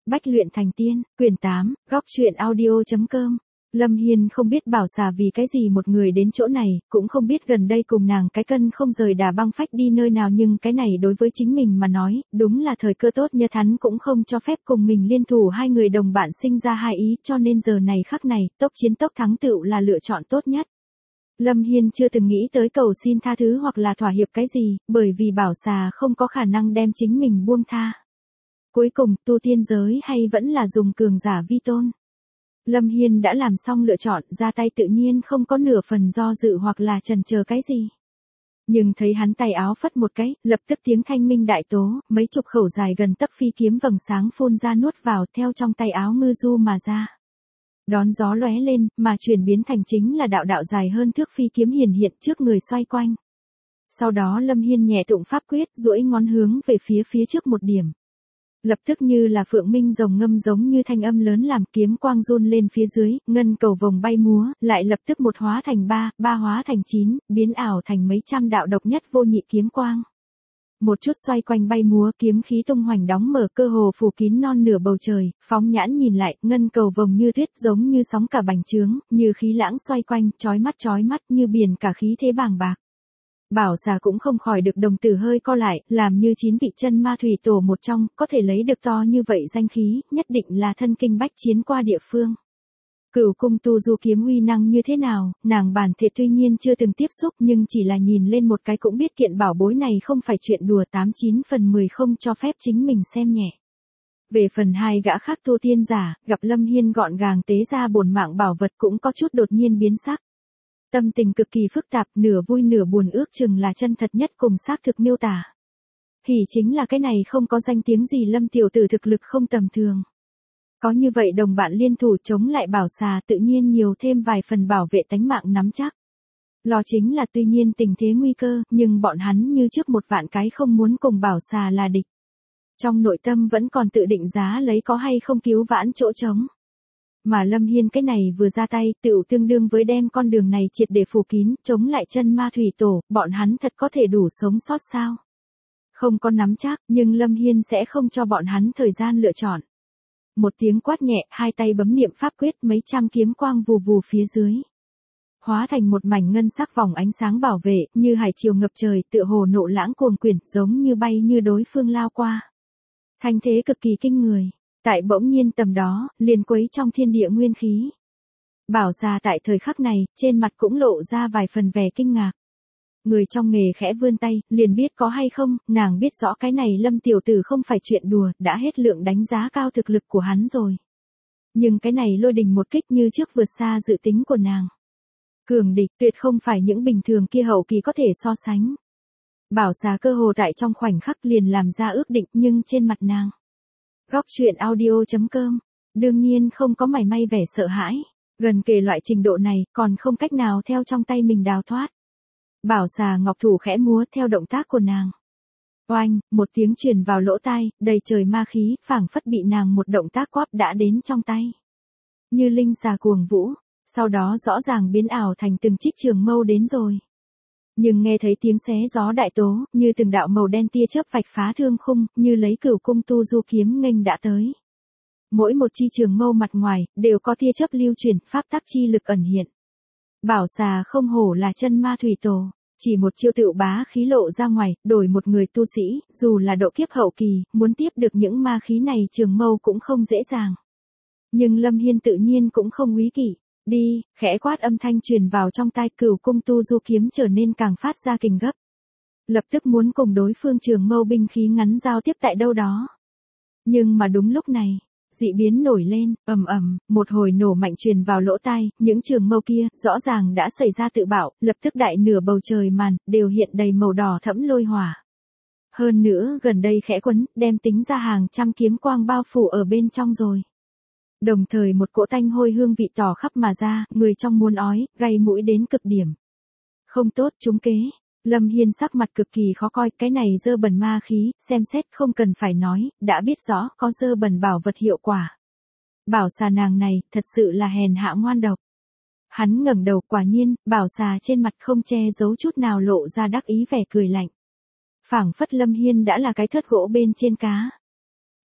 Bách luyện thành tiên, quyển 8, góc truyện audio.com. Lâm Hiên không biết Bảo Xà vì cái gì một người đến chỗ này, cũng không biết gần đây cùng nàng cái cân không rời đà băng phách đi nơi nào, nhưng cái này đối với chính mình mà nói, đúng là thời cơ tốt. Nhật Hắn cũng không cho phép cùng mình liên thủ, hai người đồng bạn sinh ra hai ý, cho nên giờ này khắc này, tốc chiến tốc thắng tựu là lựa chọn tốt nhất. Lâm Hiên chưa từng nghĩ tới cầu xin tha thứ hoặc là thỏa hiệp cái gì, bởi vì Bảo Xà không có khả năng đem chính mình buông tha. Cuối cùng, tu tiên giới hay vẫn là dùng cường giả vi tôn. Lâm Hiên đã làm xong lựa chọn, ra tay tự nhiên không có nửa phần do dự hoặc là chần chờ cái gì. Nhưng thấy hắn tay áo phất một cái, lập tức tiếng thanh minh đại tố, mấy chục khẩu dài gần tấc phi kiếm vầng sáng phun ra nuốt vào theo trong tay áo ngư du mà ra. Đón gió lóe lên, mà chuyển biến thành chính là đạo đạo dài hơn thước phi kiếm hiển hiện trước người xoay quanh. Sau đó Lâm Hiên nhẹ tụng pháp quyết, duỗi ngón hướng về phía trước một điểm. Lập tức như là phượng minh rồng ngâm giống như thanh âm lớn làm kiếm quang run lên phía dưới, ngân cầu vồng bay múa, lại lập tức một hóa thành ba hóa thành 9, biến ảo thành mấy trăm đạo độc nhất vô nhị kiếm quang. Một chút xoay quanh bay múa, kiếm khí tung hoành đóng mở, cơ hồ phủ kín non nửa bầu trời. Phóng nhãn nhìn lại, ngân cầu vồng như tuyết giống như sóng cả bành trướng, như khí lãng xoay quanh, chói mắt như biển cả khí thế bàng bạc. Bảo Xà cũng không khỏi được đồng tử hơi co lại, làm như 9 vị chân ma thủy tổ một trong, có thể lấy được to như vậy danh khí, nhất định là thân kinh bách chiến qua địa phương. Cửu cung tu du kiếm uy năng như thế nào, nàng bản thể tuy nhiên chưa từng tiếp xúc, nhưng chỉ là nhìn lên một cái cũng biết kiện bảo bối này không phải chuyện đùa, 89 phần 10 không cho phép chính mình xem nhẹ. Về phần hai gã khác tu tiên giả, gặp Lâm Hiên gọn gàng tế ra bổn mạng bảo vật cũng có chút đột nhiên biến sắc. Tâm tình cực kỳ phức tạp, nửa vui nửa buồn, ước chừng là chân thật nhất cùng xác thực miêu tả. Hỉ chính là cái này không có danh tiếng gì Lâm tiểu tử thực lực không tầm thường. Có như vậy đồng bạn liên thủ chống lại Bảo Xà, tự nhiên nhiều thêm vài phần bảo vệ tánh mạng nắm chắc. Lo chính là tuy nhiên tình thế nguy cơ, nhưng bọn hắn như trước một vạn cái không muốn cùng Bảo Xà là địch. Trong nội tâm vẫn còn tự định giá lấy có hay không cứu vãn chỗ trống. Mà Lâm Hiên cái này vừa ra tay, tựu tương đương với đem con đường này triệt để phủ kín, chống lại chân ma thủy tổ, bọn hắn thật có thể đủ sống sót sao? Không có nắm chắc, nhưng Lâm Hiên sẽ không cho bọn hắn thời gian lựa chọn. Một tiếng quát nhẹ, hai tay bấm niệm pháp quyết, mấy trăm kiếm quang vù vù phía dưới. Hóa thành một mảnh ngân sắc vòng ánh sáng bảo vệ, như hải triều ngập trời, tựa hồ nộ lãng cuồng quyển, giống như bay như đối phương lao qua. Thanh thế cực kỳ kinh người. Tại bỗng nhiên tầm đó, liền quấy trong thiên địa nguyên khí. Bảo Xà tại thời khắc này, trên mặt cũng lộ ra vài phần vẻ kinh ngạc. Người trong nghề khẽ vươn tay, liền biết có hay không, nàng biết rõ cái này Lâm tiểu tử không phải chuyện đùa, đã hết lượng đánh giá cao thực lực của hắn rồi. Nhưng cái này lôi đình một kích như trước vượt xa dự tính của nàng. Cường địch tuyệt không phải những bình thường kia hậu kỳ có thể so sánh. Bảo Xà cơ hồ tại trong khoảnh khắc liền làm ra ước định, nhưng trên mặt nàng. Góc truyện audio.com, đương nhiên không có mảy may vẻ sợ hãi, gần kề loại trình độ này, còn không cách nào theo trong tay mình đào thoát. Bảo Xà ngọc thủ khẽ múa theo động tác của nàng. Oanh, một tiếng truyền vào lỗ tai, đầy trời ma khí, phảng phất bị nàng một động tác quắp đã đến trong tay. Như linh xà cuồng vũ, sau đó rõ ràng biến ảo thành từng chiếc trường mâu đến rồi. Nhưng nghe thấy tiếng xé gió đại tố, như từng đạo màu đen tia chớp vạch phá thương khung, như lấy cửu cung tu du kiếm nghênh đã tới. Mỗi một chi trường mâu mặt ngoài, đều có tia chớp lưu chuyển, pháp tắc chi lực ẩn hiện. Bảo Xà không hổ là chân ma thủy tổ, chỉ một chiêu tựu bá khí lộ ra ngoài, đổi một người tu sĩ, dù là độ kiếp hậu kỳ, muốn tiếp được những ma khí này trường mâu cũng không dễ dàng. Nhưng Lâm Hiên tự nhiên cũng không úy kỷ. Đi, khẽ quát âm thanh truyền vào trong tai, cửu cung tu du kiếm trở nên càng phát ra kình gấp. Lập tức muốn cùng đối phương trường mâu binh khí ngắn giao tiếp tại đâu đó. Nhưng mà đúng lúc này, dị biến nổi lên, một hồi nổ mạnh truyền vào lỗ tai, những trường mâu kia, rõ ràng đã xảy ra tự bạo, lập tức đại nửa bầu trời màn, đều hiện đầy màu đỏ thẫm lôi hỏa. Hơn nữa, gần đây khẽ quấn, đem tính ra hàng trăm kiếm quang bao phủ ở bên trong rồi. Đồng thời một cỗ tanh hôi hương vị tỏ khắp mà ra, người trong muốn ói, gay mũi đến cực điểm. Không tốt, trúng kế. Lâm Hiên sắc mặt cực kỳ khó coi, cái này dơ bẩn ma khí, xem xét không cần phải nói, đã biết rõ có dơ bẩn bảo vật hiệu quả. Bảo Xà nàng này, thật sự là hèn hạ ngoan độc. Hắn ngẩng đầu, quả nhiên, Bảo Xà trên mặt không che giấu chút nào lộ ra đắc ý vẻ cười lạnh. Phảng phất Lâm Hiên đã là cái thớt gỗ bên trên cá.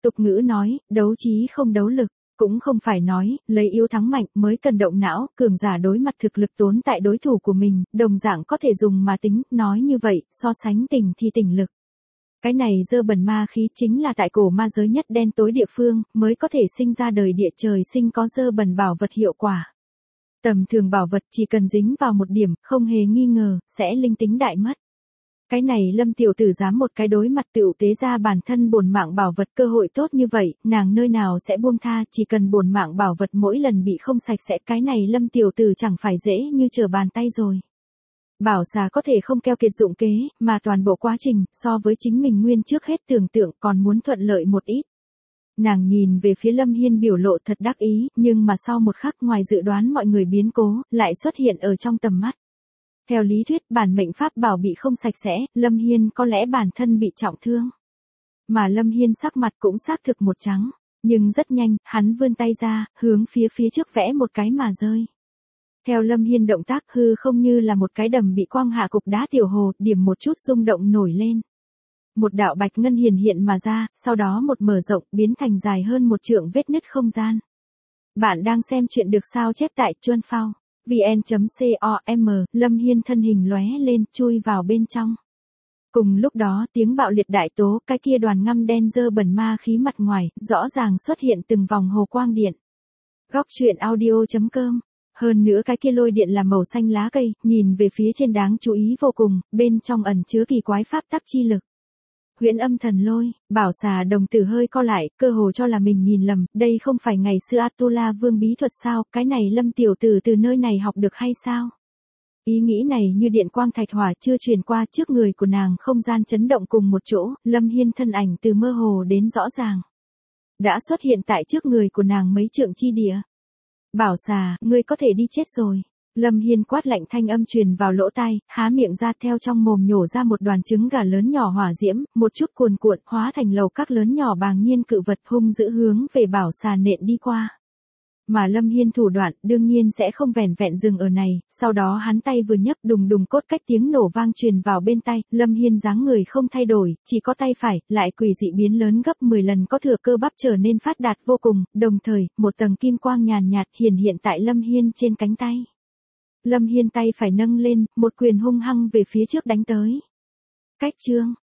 Tục ngữ nói, đấu trí không đấu lực. Cũng không phải nói, lấy yếu thắng mạnh mới cần động não, cường giả đối mặt thực lực tốn tại đối thủ của mình, đồng dạng có thể dùng mà tính, nói như vậy, so sánh tình thì tình lực. Cái này dơ bẩn ma khí chính là tại cổ ma giới nhất đen tối địa phương, mới có thể sinh ra đời địa trời sinh có dơ bẩn bảo vật hiệu quả. Tầm thường bảo vật chỉ cần dính vào một điểm, không hề nghi ngờ, sẽ linh tính đại mất. Cái này Lâm tiểu tử dám một cái đối mặt tựu tế ra bản thân bổn mạng bảo vật cơ hội tốt như vậy, nàng nơi nào sẽ buông tha, chỉ cần bổn mạng bảo vật mỗi lần bị không sạch sẽ, cái này Lâm tiểu tử chẳng phải dễ như trở bàn tay rồi. Bảo xà có thể không keo kiệt dụng kế, mà toàn bộ quá trình, so với chính mình nguyên trước hết tưởng tượng còn muốn thuận lợi một ít. Nàng nhìn về phía Lâm Hiên biểu lộ thật đắc ý, nhưng mà sau một khắc ngoài dự đoán mọi người biến cố, lại xuất hiện ở trong tầm mắt. Theo lý thuyết bản mệnh pháp bảo bị không sạch sẽ, Lâm Hiên có lẽ bản thân bị trọng thương. Mà Lâm Hiên sắc mặt cũng xác thực một trắng, nhưng rất nhanh, hắn vươn tay ra, hướng phía trước vẽ một cái mà rơi. Theo Lâm Hiên động tác hư không như là một cái đầm bị quang hạ cục đá tiểu hồ, điểm một chút rung động nổi lên. Một đạo bạch ngân hiện mà ra, sau đó một mở rộng, biến thành dài hơn một trượng vết nứt không gian. Bạn đang xem chuyện được sao chép tại Chuan Phao. vn.com, Lâm Hiên thân hình lóe lên, chui vào bên trong. Cùng lúc đó, tiếng bạo liệt đại tố, cái kia đoàn ngăm đen dơ bẩn ma khí mặt ngoài, rõ ràng xuất hiện từng vòng hồ quang điện. Góc truyện audio.com. Hơn nữa cái kia lôi điện là màu xanh lá cây, nhìn về phía trên đáng chú ý vô cùng, bên trong ẩn chứa kỳ quái pháp tắc chi lực. Huyễn âm thần lôi, bảo xà đồng tử hơi co lại, cơ hồ cho là mình nhìn lầm, đây không phải ngày xưa Atula vương bí thuật sao, cái này Lâm tiểu tử từ nơi này học được hay sao? Ý nghĩ này như điện quang thạch hỏa chưa truyền qua trước người của nàng, không gian chấn động cùng một chỗ, Lâm Hiên thân ảnh từ mơ hồ đến rõ ràng. Đã xuất hiện tại trước người của nàng mấy trượng chi địa. Bảo xà, ngươi có thể đi chết rồi. Lâm Hiên quát lạnh thanh âm truyền vào lỗ tai, há miệng ra theo trong mồm nhổ ra một đoàn trứng gà lớn nhỏ hỏa diễm, một chút cuồn cuộn hóa thành lầu các lớn nhỏ bàng nhiên cự vật hung dữ hướng về bảo xà nện đi qua. Mà Lâm Hiên thủ đoạn đương nhiên sẽ không vẻn vẹn dừng ở này, sau đó hắn tay vừa nhấc đùng đùng cốt cách tiếng nổ vang truyền vào bên tay, Lâm Hiên dáng người không thay đổi, chỉ có tay phải, lại quỷ dị biến lớn gấp 10 lần có thừa cơ bắp trở nên phát đạt vô cùng, đồng thời, một tầng kim quang nhàn nhạt hiện tại Lâm Hiên trên cánh tay. Lâm Hiên tay phải nâng lên, một quyền hung hăng về phía trước đánh tới. Cách chương